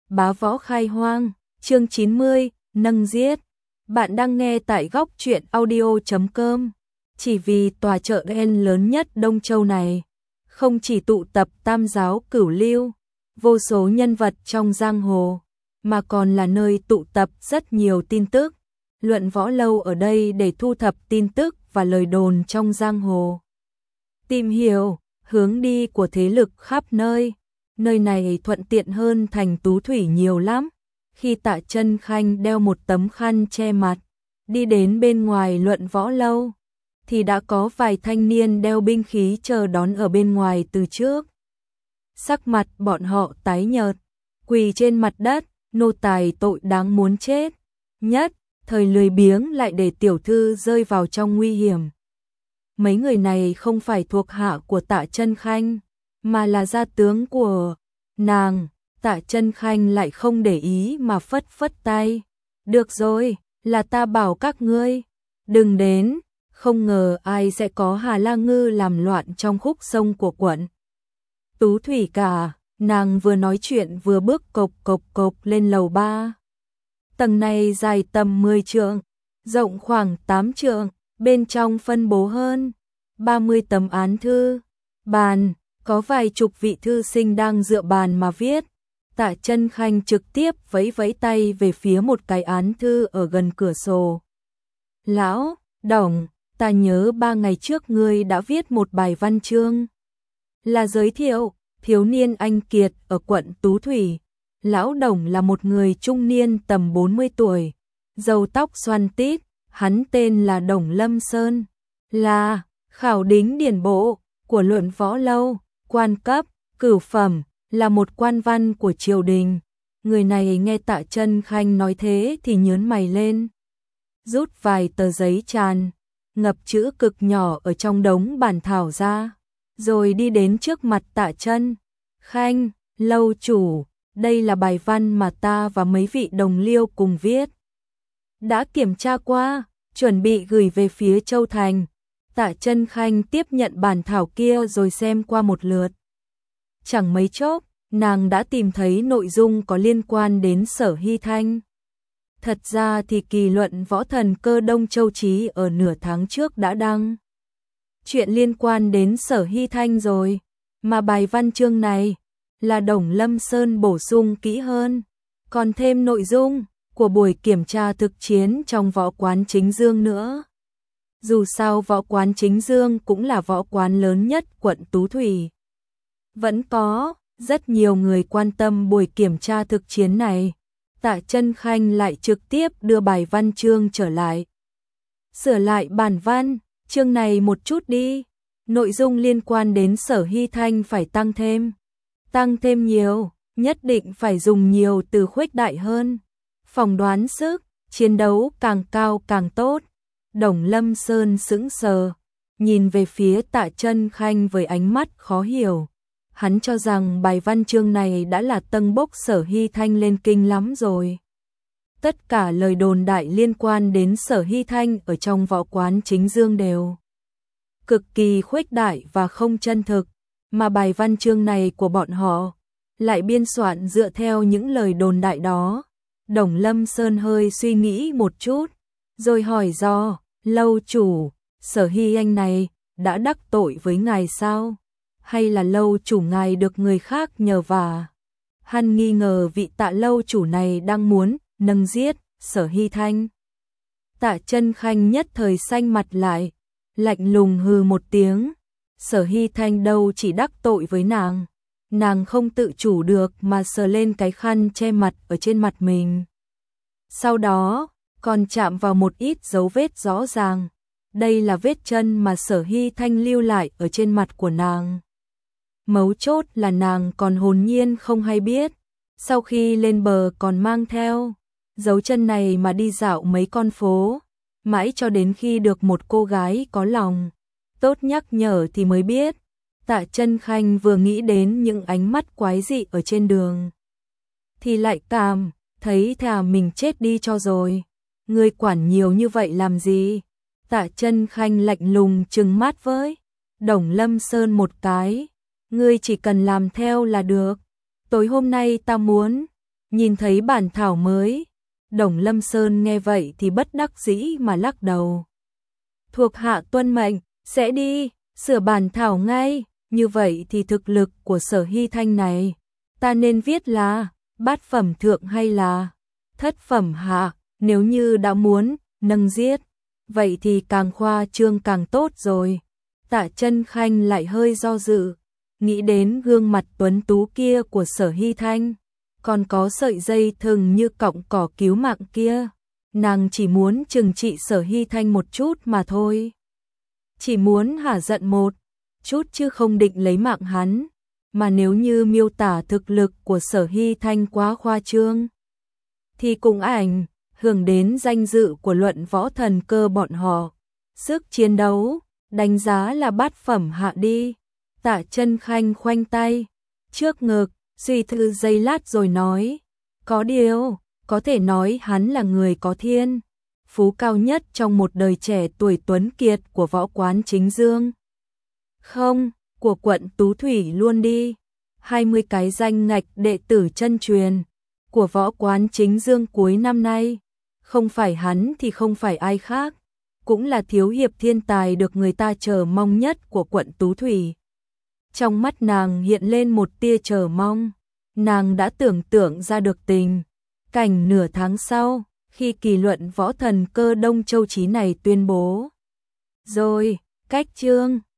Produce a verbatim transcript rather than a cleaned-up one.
bá võ khai hoang, chương chín mươi, nâng giết. Bạn đang nghe tại góc truyện audio chấm com. Chỉ vì tòa chợ đen lớn nhất Đông Châu này, không chỉ tụ tập tam giáo cửu lưu, vô số nhân vật trong giang hồ, mà còn là nơi tụ tập rất nhiều tin tức. Luận Võ Lâu ở đây để thu thập tin tức và lời đồn trong giang hồ. Tìm hiểu hướng đi của thế lực khắp nơi. Nơi này thuận tiện hơn thành Tú Thủy nhiều lắm. Khi Tạ Chân Khanh đeo một tấm khăn che mặt, đi đến bên ngoài Luận Võ Lâu, thì đã có vài thanh niên đeo binh khí chờ đón ở bên ngoài từ trước. Sắc mặt bọn họ tái nhợt, quỳ trên mặt đất, nô tài tội đáng muốn chết. Nhất thời lười biếng lại để tiểu thư rơi vào trong nguy hiểm. Mấy người này không phải thuộc hạ của Tạ Chân Khanh, mà là gia tướng của nàng. Tạ Chân Khanh lại không để ý mà phất phất tay. Được rồi, là ta bảo các ngươi đừng đến. Không ngờ ai sẽ có Hà La Ngư làm loạn trong khúc sông của quận Tú Thủy cả. Nàng vừa nói chuyện vừa bước cộc cộc cộc lên lầu ba. Tầng này dài tầm mười trượng, rộng khoảng tám trượng, bên trong phân bố hơn ba mươi tấm án thư, bàn, có vài chục vị thư sinh đang dựa bàn mà viết. Tạ Chân Khanh trực tiếp vẫy vẫy tay về phía một cái án thư ở gần cửa sổ. Lão Đồng, ta nhớ ba ngày trước ngươi đã viết một bài văn chương, là giới thiệu thiếu niên anh kiệt ở quận Tú Thủy. Lão Đồng là một người trung niên tầm bốn mươi tuổi, râu tóc xoăn tít, hắn tên là Đồng Lâm Sơn, là khảo đính điển bộ của Luận Võ Lâu, quan cấp cửu phẩm, là một quan văn của triều đình. Người này nghe Tạ Chân Khanh nói thế thì nhướng mày lên, rút vài tờ giấy tràn ngập chữ cực nhỏ ở trong đống bản thảo ra, rồi đi đến trước mặt Tạ Chân Khanh. Lâu chủ, đây là bài văn mà ta và mấy vị đồng liêu cùng viết, đã kiểm tra qua, chuẩn bị gửi về phía Châu Thành. Tạ Chân Khanh tiếp nhận bản thảo kia rồi xem qua một lượt. Chẳng mấy chốc, nàng đã tìm thấy nội dung có liên quan đến Sở Hy Thanh. Thật ra thì kỳ luận võ thần cơ Đông Châu Chí ở nửa tháng trước đã đăng chuyện liên quan đến Sở Hy Thanh rồi, mà bài văn chương này là Đồng Lâm Sơn bổ sung kỹ hơn, còn thêm nội dung của buổi kiểm tra thực chiến trong võ quán Chính Dương nữa. Dù sao võ quán Chính Dương cũng là võ quán lớn nhất quận Tú Thủy. Vẫn có rất nhiều người quan tâm buổi kiểm tra thực chiến này. Tạ Chân Khanh lại trực tiếp đưa bài văn chương trở lại. Sửa lại bản văn chương này một chút đi. Nội dung liên quan đến Sở Hy Thanh phải tăng thêm. Tăng thêm nhiều, nhất định phải dùng nhiều từ khuếch đại hơn. Phỏng đoán sức chiến đấu càng cao càng tốt. Đồng Lâm Sơn sững sờ, nhìn về phía Tạ Chân Khanh với ánh mắt khó hiểu. Hắn cho rằng bài văn chương này đã là tâng bốc Sở Hy Thanh lên kinh lắm rồi. Tất cả lời đồn đại liên quan đến Sở Hy Thanh ở trong võ quán Chính Dương đều cực kỳ khuếch đại và không chân thực, mà bài văn chương này của bọn họ lại biên soạn dựa theo những lời đồn đại đó. Đồng Lâm Sơn hơi suy nghĩ một chút, rồi hỏi do, lâu chủ, Sở Hy Anh này đã đắc tội với ngài sao? Hay là lâu chủ ngài được người khác nhờ vả? Hắn nghi ngờ vị Tạ lâu chủ này đang muốn nâng giết Sở Hy Thanh. Tạ Chân Khanh nhất thời xanh mặt lại, lạnh lùng hừ một tiếng. Sở Hy Thanh đâu chỉ đắc tội với nàng, nàng không tự chủ được mà sờ lên cái khăn che mặt ở trên mặt mình. Sau đó, còn chạm vào một ít dấu vết rõ ràng. Đây là vết chân mà Sở Hy Thanh lưu lại ở trên mặt của nàng. Mấu chốt là nàng còn hồn nhiên không hay biết, sau khi lên bờ còn mang theo dấu chân này mà đi dạo mấy con phố, mãi cho đến khi được một cô gái có lòng tốt nhắc nhở thì mới biết. Tạ Chân Khanh vừa nghĩ đến những ánh mắt quái dị ở trên đường, thì lại cảm thấy thà mình chết đi cho rồi. Ngươi quản nhiều như vậy làm gì? Tạ Chân Khanh lạnh lùng trừng mắt với Đồng Lâm Sơn một cái. Ngươi chỉ cần làm theo là được. Tối hôm nay ta muốn nhìn thấy bản thảo mới. Đồng Lâm Sơn nghe vậy thì bất đắc dĩ mà lắc đầu. Thuộc hạ tuân mệnh, sẽ đi, sửa bản thảo ngay, như vậy thì thực lực của Sở Hy Thanh này, ta nên viết là bát phẩm thượng hay là thất phẩm hạ, nếu như đã muốn nâng giết, vậy thì càng khoa trương càng tốt rồi. Tạ Chân Khanh lại hơi do dự, nghĩ đến gương mặt tuấn tú kia của Sở Hy Thanh, còn có sợi dây thừng như cọng cỏ cứu mạng kia, nàng chỉ muốn trừng trị Sở Hy Thanh một chút mà thôi. Chỉ muốn hả giận một chút chứ không định lấy mạng hắn, mà nếu như miêu tả thực lực của Sở Hy Thanh quá khoa trương, thì cũng ảnh hưởng đến danh dự của Luận Võ Thần Cơ bọn họ. Sức chiến đấu, đánh giá là bát phẩm hạ đi. Tạ Chân Khanh khoanh tay trước ngực, suy tư giây lát rồi nói, có điều, có thể nói hắn là người có thiên phú cao nhất trong một đời trẻ tuổi tuấn kiệt của võ quán Chính Dương. Không, của quận Tú Thủy luôn đi. hai mươi cái danh ngạch đệ tử chân truyền của võ quán Chính Dương cuối năm nay, không phải hắn thì không phải ai khác, cũng là thiếu hiệp thiên tài được người ta chờ mong nhất của quận Tú Thủy. Trong mắt nàng hiện lên một tia chờ mong, nàng đã tưởng tượng ra được tình cảnh nửa tháng sau, khi kỳ Luận Võ Thần Cơ Đông Châu Chí này tuyên bố. Rồi, cách chương